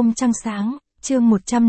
Hôm trăng sáng, chương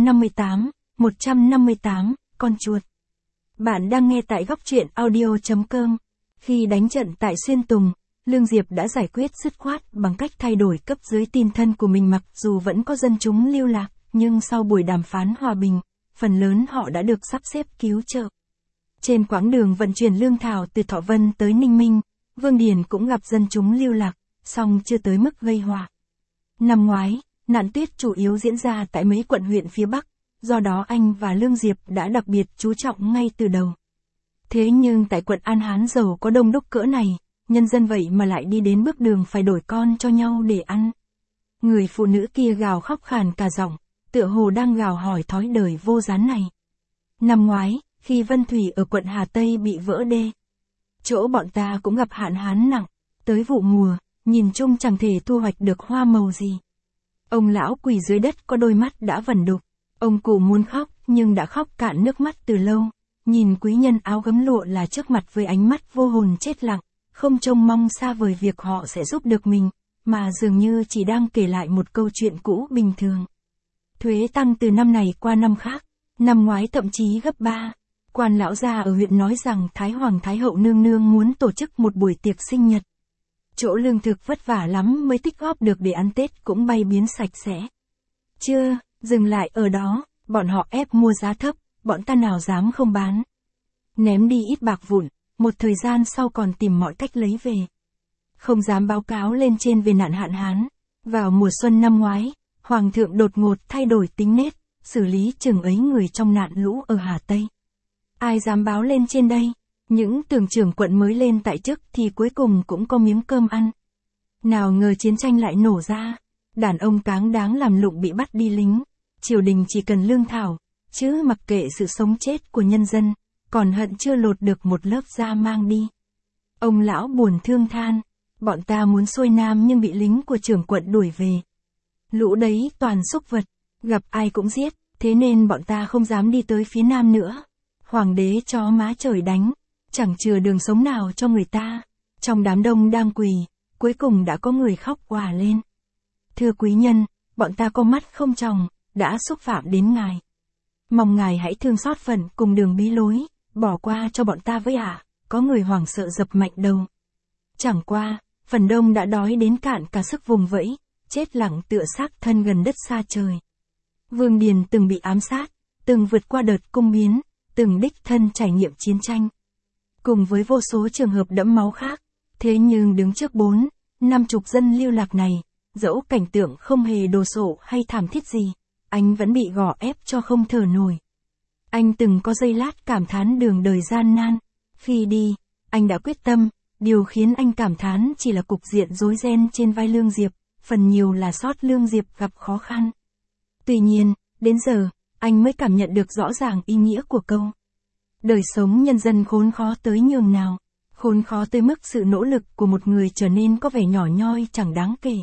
158, con chuột. Bạn đang nghe tại góc truyện audio.com. Khi đánh trận tại Xuyên Tùng, Lương Diệp đã giải quyết dứt khoát bằng cách thay đổi cấp dưới tin thân của mình, mặc dù vẫn có dân chúng lưu lạc, nhưng sau buổi đàm phán hòa bình, phần lớn họ đã được sắp xếp cứu trợ. Trên quãng đường vận chuyển lương thảo từ Thọ Vân tới Ninh Minh, Vương Điền cũng gặp dân chúng lưu lạc, song chưa tới mức gây họa. Năm ngoái, nạn tuyết chủ yếu diễn ra tại mấy quận huyện phía Bắc, do đó anh và Lương Diệp đã đặc biệt chú trọng ngay từ đầu. Thế nhưng tại quận An Hán giàu có đông đúc cỡ này, nhân dân vậy mà lại đi đến bước đường phải đổi con cho nhau để ăn. Người phụ nữ kia gào khóc khàn cả giọng, tựa hồ đang gào hỏi thói đời vô gián này. Năm ngoái, khi Vân Thủy ở quận Hà Tây bị vỡ đê, chỗ bọn ta cũng gặp hạn hán nặng, tới vụ mùa, nhìn chung chẳng thể thu hoạch được hoa màu gì. Ông lão quỳ dưới đất có đôi mắt đã vẩn đục, ông cụ muốn khóc nhưng đã khóc cạn nước mắt từ lâu, nhìn quý nhân áo gấm lụa là trước mặt với ánh mắt vô hồn chết lặng, không trông mong xa vời việc họ sẽ giúp được mình, mà dường như chỉ đang kể lại một câu chuyện cũ bình thường. Thuế tăng từ năm này qua năm khác, năm ngoái thậm chí gấp 3. Quan lão gia ở huyện nói rằng Thái Hoàng Thái Hậu nương nương muốn tổ chức một buổi tiệc sinh nhật. Chỗ lương thực vất vả lắm mới tích góp được để ăn Tết cũng bay biến sạch sẽ. Chưa, dừng lại ở đó, bọn họ ép mua giá thấp, bọn ta nào dám không bán. Ném đi ít bạc vụn, một thời gian sau còn tìm mọi cách lấy về. Không dám báo cáo lên trên về nạn hạn hán. Vào mùa xuân năm ngoái, Hoàng thượng đột ngột thay đổi tính nết, xử lý chừng ấy người trong nạn lũ ở Hà Tây. Ai dám báo lên trên đây? Những tưởng trưởng quận mới lên tại chức thì cuối cùng cũng có miếng cơm ăn. Nào ngờ chiến tranh lại nổ ra, đàn ông cáng đáng làm lụng bị bắt đi lính, triều đình chỉ cần lương thảo, chứ mặc kệ sự sống chết của nhân dân, còn hận chưa lột được một lớp da mang đi. Ông lão buồn thương than, bọn ta muốn xuôi nam nhưng bị lính của trưởng quận đuổi về. Lũ đấy toàn súc vật, gặp ai cũng giết, thế nên bọn ta không dám đi tới phía nam nữa. Hoàng đế cho má trời đánh, chẳng chừa đường sống nào cho người ta. Trong đám đông đang quỳ, cuối cùng đã có người khóc òa lên. Thưa quý nhân, bọn ta có mắt không tròng, đã xúc phạm đến ngài. Mong ngài hãy thương xót phần cùng đường bí lối, bỏ qua cho bọn ta với ạ. Có người hoảng sợ dập mạnh đầu. Chẳng qua, phần đông đã đói đến cạn cả sức vùng vẫy, chết lặng tựa xác thân gần đất xa trời. Vương Điền từng bị ám sát, từng vượt qua đợt cung biến, từng đích thân trải nghiệm chiến tranh. Cùng với vô số trường hợp đẫm máu khác, thế nhưng đứng trước 4-50 dân lưu lạc này, dẫu cảnh tượng không hề đồ sộ hay thảm thiết gì, anh vẫn bị gò ép cho không thở nổi. Anh từng có giây lát cảm thán đường đời gian nan. Khi đi, anh đã quyết tâm, điều khiến anh cảm thán chỉ là cục diện rối ren trên vai Lương Diệp, phần nhiều là sót Lương Diệp gặp khó khăn. Tuy nhiên, đến giờ, anh mới cảm nhận được rõ ràng ý nghĩa của câu. Đời sống nhân dân khốn khó tới nhường nào, khốn khó tới mức sự nỗ lực của một người trở nên có vẻ nhỏ nhoi chẳng đáng kể.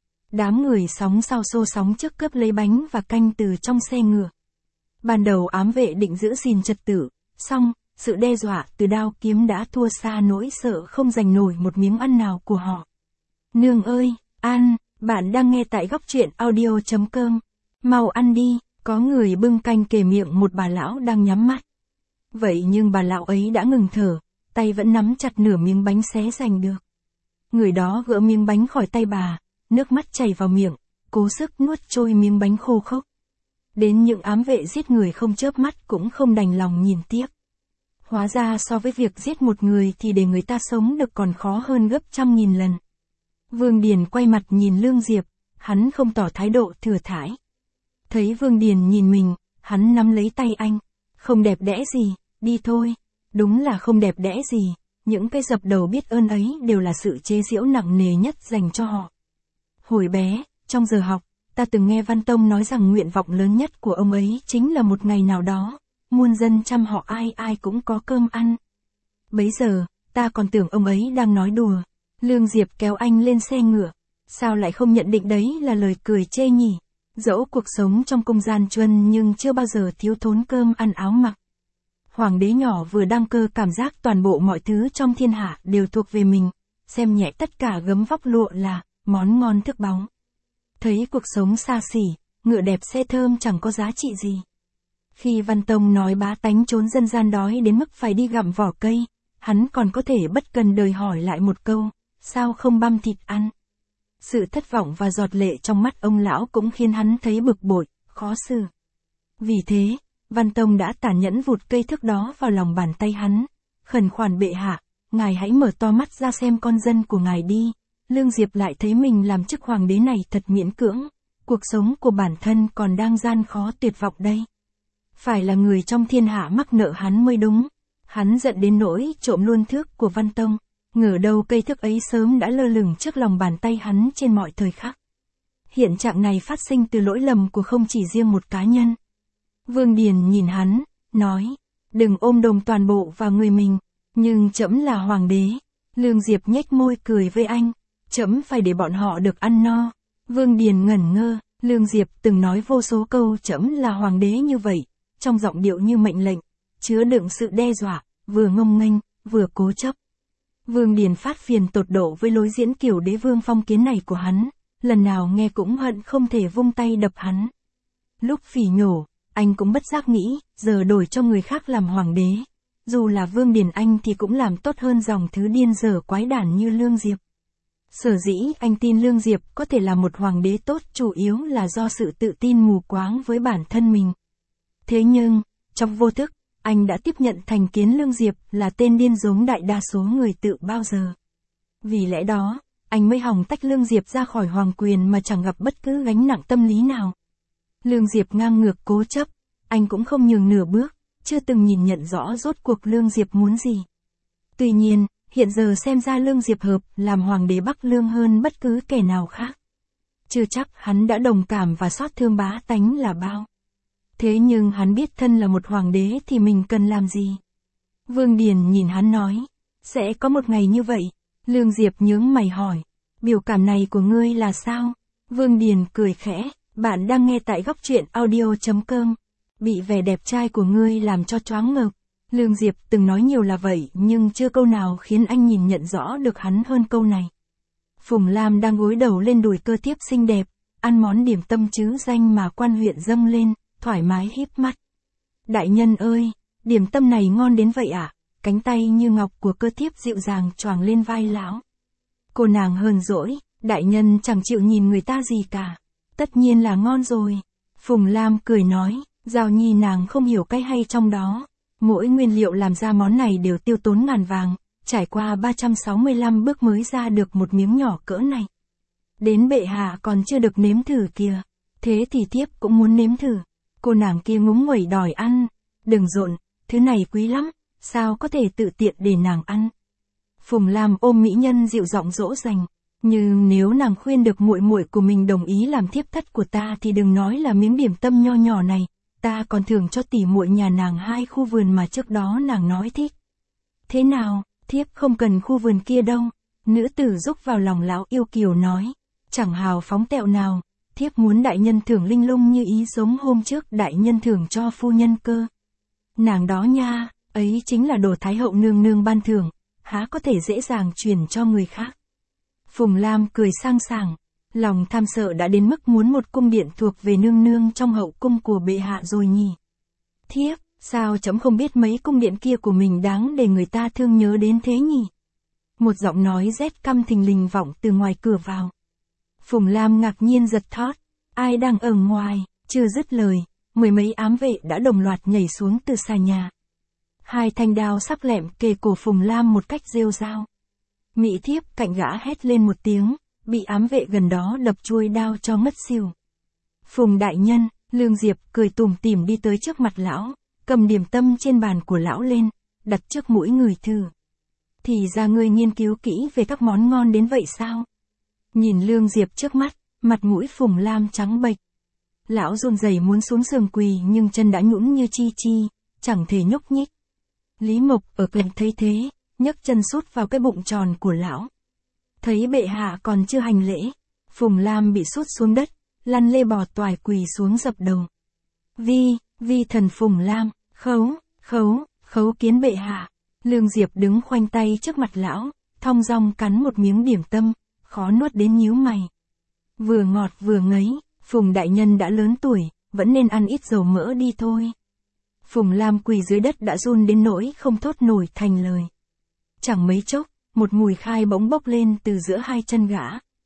Đám người sóng sau xô sóng trước cướp lấy bánh và canh từ trong xe ngựa. Ban đầu ám vệ định giữ gìn trật tự, song, sự đe dọa từ đao kiếm đã thua xa nỗi sợ không giành nổi một miếng ăn nào của họ. Nương ơi, ăn, bạn đang nghe tại góc truyện audio.com. Mau ăn đi, có người bưng canh kề miệng một bà lão đang nhắm mắt. Vậy nhưng bà lão ấy đã ngừng thở, tay vẫn nắm chặt nửa miếng bánh xé giành được. Người đó gỡ miếng bánh khỏi tay bà, nước mắt chảy vào miệng, cố sức nuốt trôi miếng bánh khô khốc. Đến những ám vệ giết người không chớp mắt cũng không đành lòng nhìn tiếc. Hóa ra so với việc giết một người thì để người ta sống được còn khó hơn gấp 100.000 lần. Vương Điền quay mặt nhìn Lương Diệp, hắn không tỏ thái độ thừa thãi. Thấy Vương Điền nhìn mình, hắn nắm lấy tay anh. Không đẹp đẽ gì, đi thôi. Đúng là không đẹp đẽ gì, những cái dập đầu biết ơn ấy đều là sự chế giễu nặng nề nhất dành cho họ. Hồi bé, trong giờ học, ta từng nghe Văn Tông nói rằng nguyện vọng lớn nhất của ông ấy chính là một ngày nào đó, muôn dân trăm họ ai ai cũng có cơm ăn. Bấy giờ, ta còn tưởng ông ấy đang nói đùa. Lương Diệp kéo anh lên xe ngựa. Sao lại không nhận định đấy là lời cười chê nhỉ? Dẫu cuộc sống trong cung gian truân nhưng chưa bao giờ thiếu thốn cơm ăn áo mặc. Hoàng đế nhỏ vừa đăng cơ cảm giác toàn bộ mọi thứ trong thiên hạ đều thuộc về mình, xem nhẹ tất cả gấm vóc lụa là món ngon thức báu. Thấy cuộc sống xa xỉ, ngựa đẹp xe thơm chẳng có giá trị gì. Khi Văn Tông nói bá tánh trốn dân gian đói đến mức phải đi gặm vỏ cây, hắn còn có thể bất cần đời hỏi lại một câu, sao không băm thịt ăn? Sự thất vọng và giọt lệ trong mắt ông lão cũng khiến hắn thấy bực bội, khó xử. Vì thế, Văn Tông đã tàn nhẫn vụt cây thước đó vào lòng bàn tay hắn, khẩn khoản bệ hạ, ngài hãy mở to mắt ra xem con dân của ngài đi. Lương Diệp lại thấy mình làm chức hoàng đế này thật miễn cưỡng, cuộc sống của bản thân còn đang gian khó tuyệt vọng đây. Phải là người trong thiên hạ mắc nợ hắn mới đúng. Hắn giận đến nỗi trộm luôn thước của Văn Tông, ngờ đâu cây thước ấy sớm đã lơ lửng trước lòng bàn tay hắn trên mọi thời khắc. Hiện trạng này phát sinh từ lỗi lầm của không chỉ riêng một cá nhân. Vương Điền nhìn hắn, nói, đừng ôm đồm toàn bộ vào người mình, nhưng trẫm là hoàng đế. Lương Diệp nhếch môi cười với anh, trẫm phải để bọn họ được ăn no. Vương Điền ngẩn ngơ, Lương Diệp từng nói vô số câu trẫm là hoàng đế như vậy, trong giọng điệu như mệnh lệnh, chứa đựng sự đe dọa, vừa ngông nghênh, vừa cố chấp. Vương Điền phát phiền tột độ với lối diễn kiểu đế vương phong kiến này của hắn, lần nào nghe cũng hận không thể vung tay đập hắn. Lúc phỉ nhổ, anh cũng bất giác nghĩ, giờ đổi cho người khác làm hoàng đế. Dù là Vương Điền anh thì cũng làm tốt hơn dòng thứ điên dở quái đản như Lương Diệp. Sở dĩ anh tin Lương Diệp có thể là một hoàng đế tốt chủ yếu là do sự tự tin mù quáng với bản thân mình. Thế nhưng, trong vô thức, anh đã tiếp nhận thành kiến Lương Diệp là tên điên giống đại đa số người tự bao giờ. Vì lẽ đó, anh mới hòng tách Lương Diệp ra khỏi hoàng quyền mà chẳng gặp bất cứ gánh nặng tâm lý nào. Lương Diệp ngang ngược cố chấp, anh cũng không nhường nửa bước, chưa từng nhìn nhận rõ rốt cuộc Lương Diệp muốn gì. Tuy nhiên, hiện giờ xem ra Lương Diệp hợp làm hoàng đế Bắc Lương hơn bất cứ kẻ nào khác. Chưa chắc hắn đã đồng cảm và xót thương bá tánh là bao. Thế nhưng hắn biết thân là một hoàng đế thì mình cần làm gì? Vương Điền nhìn hắn nói, sẽ có một ngày như vậy. Lương Diệp nhướng mày hỏi, biểu cảm này của ngươi là sao? Vương Điền cười khẽ, bạn đang nghe tại Góc Truyện Audio.com. Bị vẻ đẹp trai của ngươi làm cho choáng ngợp. Lương Diệp từng nói nhiều là vậy nhưng chưa câu nào khiến anh nhìn nhận rõ được hắn hơn câu này. Phùng Lam đang gối đầu lên đùi cơ thiếp xinh đẹp, ăn món điểm tâm trứ danh mà quan huyện dâng lên, thoải mái híp mắt. Đại nhân ơi, điểm tâm này ngon đến vậy à? Cánh tay như ngọc của cơ thiếp dịu dàng choàng lên vai lão. Cô nàng hờn dỗi, đại nhân chẳng chịu nhìn người ta gì cả. Tất nhiên là ngon rồi. Phùng Lam cười nói, Giao Nhi nàng không hiểu cái hay trong đó. Mỗi nguyên liệu làm ra món này đều tiêu tốn ngàn vàng, trải qua 365 bước mới ra được một miếng nhỏ cỡ này. Đến bệ hạ còn chưa được nếm thử kìa. Thế thì thiếp cũng muốn nếm thử. Cô nàng kia ngúng nguẩy đòi ăn. Đừng rộn, thứ này quý lắm, sao có thể tự tiện để nàng ăn. Phùng Lam ôm mỹ nhân dịu giọng dỗ dành. Nhưng nếu nàng khuyên được muội muội của mình đồng ý làm thiếp thất của ta thì đừng nói là miếng điểm tâm nho nhỏ này, ta còn thưởng cho tỷ muội nhà nàng 2 khu vườn mà trước đó nàng nói thích. Thế nào, thiếp không cần khu vườn kia đâu. Nữ tử rúc vào lòng lão yêu kiều nói. Chẳng hào phóng tẹo nào, thiếp muốn đại nhân thưởng linh lung như ý giống hôm trước đại nhân thưởng cho phu nhân cơ. Nàng đó nha, ấy chính là đồ Thái hậu nương nương ban thưởng, há có thể dễ dàng truyền cho người khác. Phùng Lam cười sang sảng, lòng tham sợ đã đến mức muốn một cung điện thuộc về nương nương trong hậu cung của bệ hạ rồi nhỉ. Thiếp, sao chấm không biết mấy cung điện kia của mình đáng để người ta thương nhớ đến thế nhỉ? Một giọng nói rét căm thình lình vọng từ ngoài cửa vào. Phùng Lam ngạc nhiên giật thót, ai đang ở ngoài? Chưa dứt lời, 10 mấy ám vệ đã đồng loạt nhảy xuống từ xà nhà. 2 thanh đao sắc lẹm kề cổ Phùng Lam một cách rêu rao. Mỹ thiếp cạnh gã hét lên một tiếng, bị ám vệ gần đó đập chuôi đao cho ngất xỉu. Phùng đại nhân, Lương Diệp cười tủm tỉm đi tới trước mặt lão, cầm điểm tâm trên bàn của lão lên, đặt trước mũi người thử. Thì ra ngươi nghiên cứu kỹ về các món ngon đến vậy sao? Nhìn Lương Diệp trước mắt, mặt mũi Phùng Lam trắng bệch. Lão run rẩy muốn xuống giường quỳ nhưng chân đã nhũn như chi chi, chẳng thể nhúc nhích. Lý Mộc ở gần thấy thế, nhấc chân sút vào cái bụng tròn của lão. Thấy bệ hạ còn chưa hành lễ, Phùng Lam bị sút xuống đất, lăn lê bò toài quỳ xuống dập đầu. Vi thần Phùng Lam, khấu kiến bệ hạ. Lương Diệp đứng khoanh tay trước mặt lão, thong dong cắn một miếng điểm tâm, khó nuốt đến nhíu mày. Vừa ngọt vừa ngấy, Phùng đại nhân đã lớn tuổi, vẫn nên ăn ít dầu mỡ đi thôi. Phùng Lam quỳ dưới đất đã run đến nỗi không thốt nổi thành lời. Chẳng mấy chốc, một mùi khai bỗng bốc lên từ giữa hai chân gã.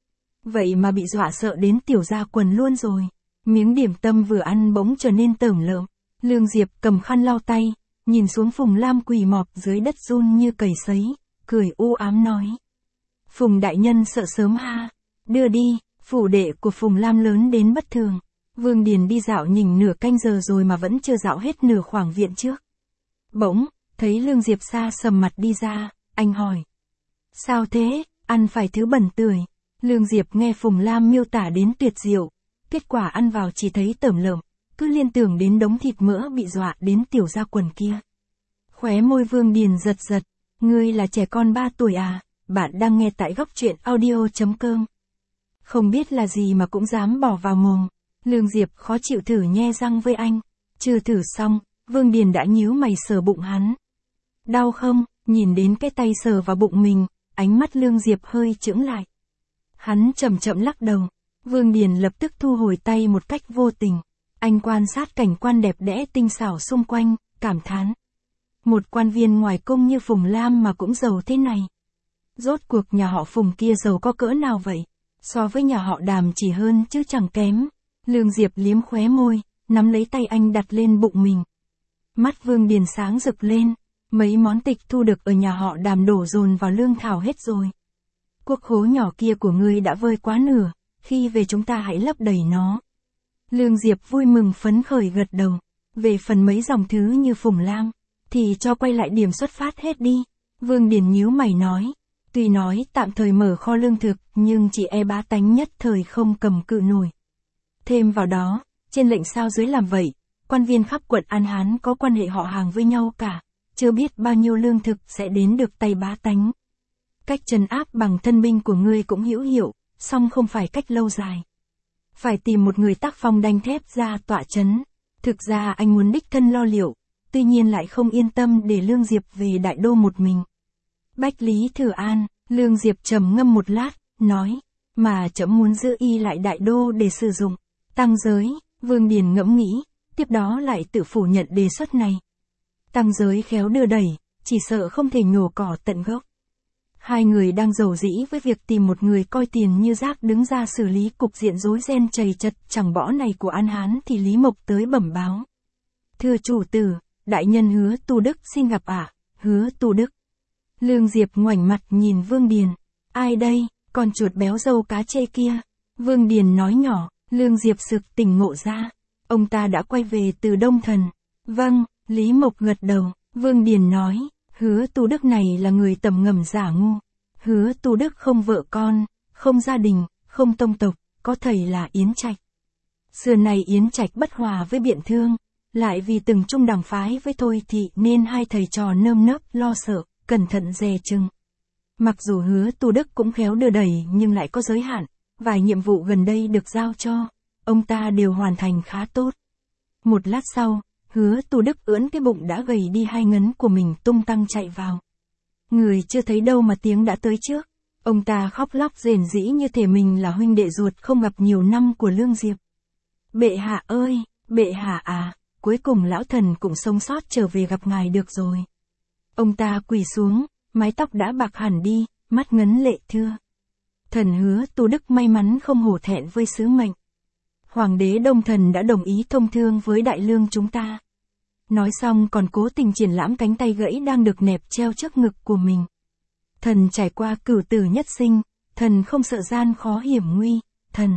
Vậy mà bị dọa sợ đến tiểu ra quần luôn rồi. Miếng điểm tâm vừa ăn bỗng trở nên tởm lợm. Lương Diệp cầm khăn lau tay, nhìn xuống Phùng Lam quỳ mọp dưới đất run như cầy sấy, cười u ám nói. Phùng đại nhân sợ sớm ha. Đưa đi, phủ đệ của Phùng Lam lớn đến bất thường. Vương Điền đi dạo nhỉnh nửa canh giờ rồi mà vẫn chưa dạo hết nửa khoảng viện trước. Bỗng, thấy Lương Diệp xa sầm mặt đi ra, anh hỏi. Sao thế, ăn phải thứ bẩn tưởi. Lương Diệp nghe Phùng Lam miêu tả đến tuyệt diệu. Kết quả ăn vào chỉ thấy tởm lợm, cứ liên tưởng đến đống thịt mỡ bị dọa đến tiểu ra quần kia. Khóe môi Vương Điền giật giật. Ngươi là trẻ con 3 tuổi à, bạn đang nghe tại góc truyện audio.com. Không biết là gì mà cũng dám bỏ vào mồm. Lương Diệp khó chịu thử nhe răng với anh. Chưa thử xong, Vương Điền đã nhíu mày sờ bụng hắn. Đau không? Nhìn đến cái tay sờ vào bụng mình, ánh mắt Lương Diệp hơi chững lại. Hắn chậm chậm lắc đầu. Vương Điền lập tức thu hồi tay một cách vô tình. Anh quan sát cảnh quan đẹp đẽ tinh xảo xung quanh, cảm thán. Một quan viên ngoài cung như Phùng Lam mà cũng giàu thế này. Rốt cuộc nhà họ Phùng kia giàu có cỡ nào vậy? So với nhà họ Đàm chỉ hơn chứ chẳng kém. Lương Diệp liếm khóe môi, nắm lấy tay anh đặt lên bụng mình. Mắt Vương Điền sáng rực lên. Mấy món tịch thu được ở nhà họ Đàm đổ dồn vào lương thảo hết rồi. Quốc khố nhỏ kia của ngươi đã vơi quá nửa, khi về chúng ta hãy lấp đầy nó. Lương Diệp vui mừng phấn khởi gật đầu. Về phần mấy dòng thứ như Phùng Lam, thì cho quay lại điểm xuất phát hết đi. Vương Điền nhíu mày nói. Tuy nói tạm thời mở kho lương thực, nhưng chỉ e bá tánh nhất thời không cầm cự nổi. Thêm vào đó, trên lệnh sao dưới làm vậy, quan viên khắp quận An Hán có quan hệ họ hàng với nhau cả, chưa biết bao nhiêu lương thực sẽ đến được tay bá tánh. Cách trấn áp bằng thân binh của ngươi cũng hữu hiệu, song không phải cách lâu dài. Phải tìm một người tác phong đanh thép ra tọa trấn. Thực ra anh muốn đích thân lo liệu, tuy nhiên lại không yên tâm để Lương Diệp về đại đô một mình. Bách Lý Thừa An, Lương Diệp trầm ngâm một lát, nói, mà trẫm muốn giữ y lại đại đô để sử dụng. Tăng giới, Vương Điền ngẫm nghĩ, tiếp đó lại tự phủ nhận đề xuất này. Tăng giới khéo đưa đẩy, chỉ sợ không thể nhổ cỏ tận gốc. Hai người đang rầu rĩ với việc tìm một người coi tiền như rác đứng ra xử lý cục diện rối ren chầy chật chẳng bỏ này của An Hán thì Lý Mộc tới bẩm báo. Thưa chủ tử, đại nhân Hứa Tu Đức xin gặp ạ. Hứa Tu Đức. Lương Diệp ngoảnh mặt nhìn Vương Điền. Ai đây, con chuột béo râu cá chê kia? Vương Điền nói nhỏ. Lương Diệp sực tỉnh ngộ ra. Ông ta đã quay về từ Đông Thần. Vâng, Lý Mộc gật đầu. Vương Điền nói. Hứa Tu Đức này là người tầm ngầm giả ngu. Hứa Tu Đức không vợ con, không gia đình, không tông tộc, có thầy là Yến Trạch. Xưa này Yến Trạch bất hòa với Biện Thương, lại vì từng chung đảng phái với Thôi Thị nên hai thầy trò nơm nớp lo sợ, cẩn thận dè chừng. Mặc dù Hứa Tu Đức cũng khéo đưa đẩy nhưng lại có giới hạn, vài nhiệm vụ gần đây được giao cho, ông ta đều hoàn thành khá tốt. Một lát sau, Hứa Tu Đức ưỡn cái bụng đã gầy đi 2 ngấn của mình tung tăng chạy vào. Người chưa thấy đâu mà tiếng đã tới trước. Ông ta khóc lóc rền rĩ như thể mình là huynh đệ ruột không gặp nhiều năm của Lương Diệp. Bệ hạ ơi, bệ hạ à, cuối cùng lão thần cũng sống sót trở về gặp ngài được rồi. Ông ta quỳ xuống, mái tóc đã bạc hẳn đi, mắt ngấn lệ thưa. Thần Hứa Tu Đức may mắn không hổ thẹn với sứ mệnh. Hoàng đế Đông Thần đã đồng ý thông thương với Đại Lương chúng ta. Nói xong còn cố tình triển lãm cánh tay gãy đang được nẹp treo trước ngực của mình. Thần trải qua cửu tử nhất sinh, thần không sợ gian khó hiểm nguy, thần.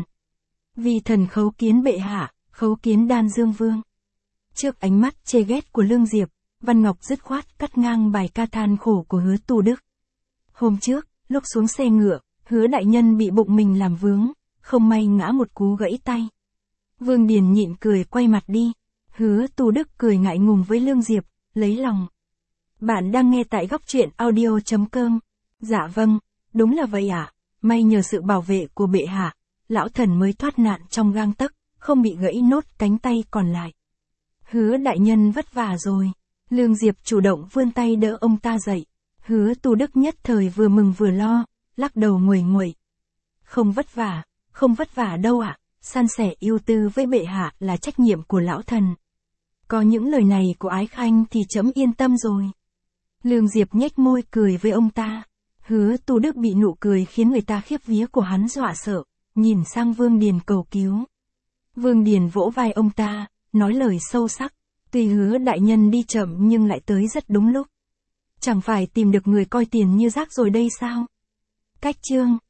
Vì thần khấu kiến bệ hạ, khấu kiến Đan Dương Vương. Trước ánh mắt chê ghét của Lương Diệp, Văn Ngọc dứt khoát cắt ngang bài ca than khổ của Hứa Tu Đức. Hôm trước, lúc xuống xe ngựa, Hứa đại nhân bị bụng mình làm vướng, không may ngã một cú gãy tay. Vương Điền nhịn cười quay mặt đi. Hứa Tu Đức cười ngại ngùng với Lương Diệp, lấy lòng. Bạn đang nghe tại góc truyện audio.com. Dạ vâng, đúng là vậy ạ. May nhờ sự bảo vệ của bệ hạ, lão thần mới thoát nạn trong gang tấc, không bị gãy nốt cánh tay còn lại. Hứa đại nhân vất vả rồi. Lương Diệp chủ động vươn tay đỡ ông ta dậy. Hứa Tu Đức nhất thời vừa mừng vừa lo, lắc đầu nguầy nguậy. Không vất vả đâu ạ. san sẻ ưu tư với bệ hạ là trách nhiệm của lão thần. Có những lời này của Ái Khanh thì trẫm yên tâm rồi. Lương Diệp nhếch môi cười với ông ta. Hứa Tu Đức bị nụ cười khiến người ta khiếp vía của hắn dọa sợ, nhìn sang Vương Điền cầu cứu. Vương Điền vỗ vai ông ta, nói lời sâu sắc. Tuy Hứa đại nhân đi chậm nhưng lại tới rất đúng lúc. Chẳng phải tìm được người coi tiền như rác rồi đây sao? Cách chương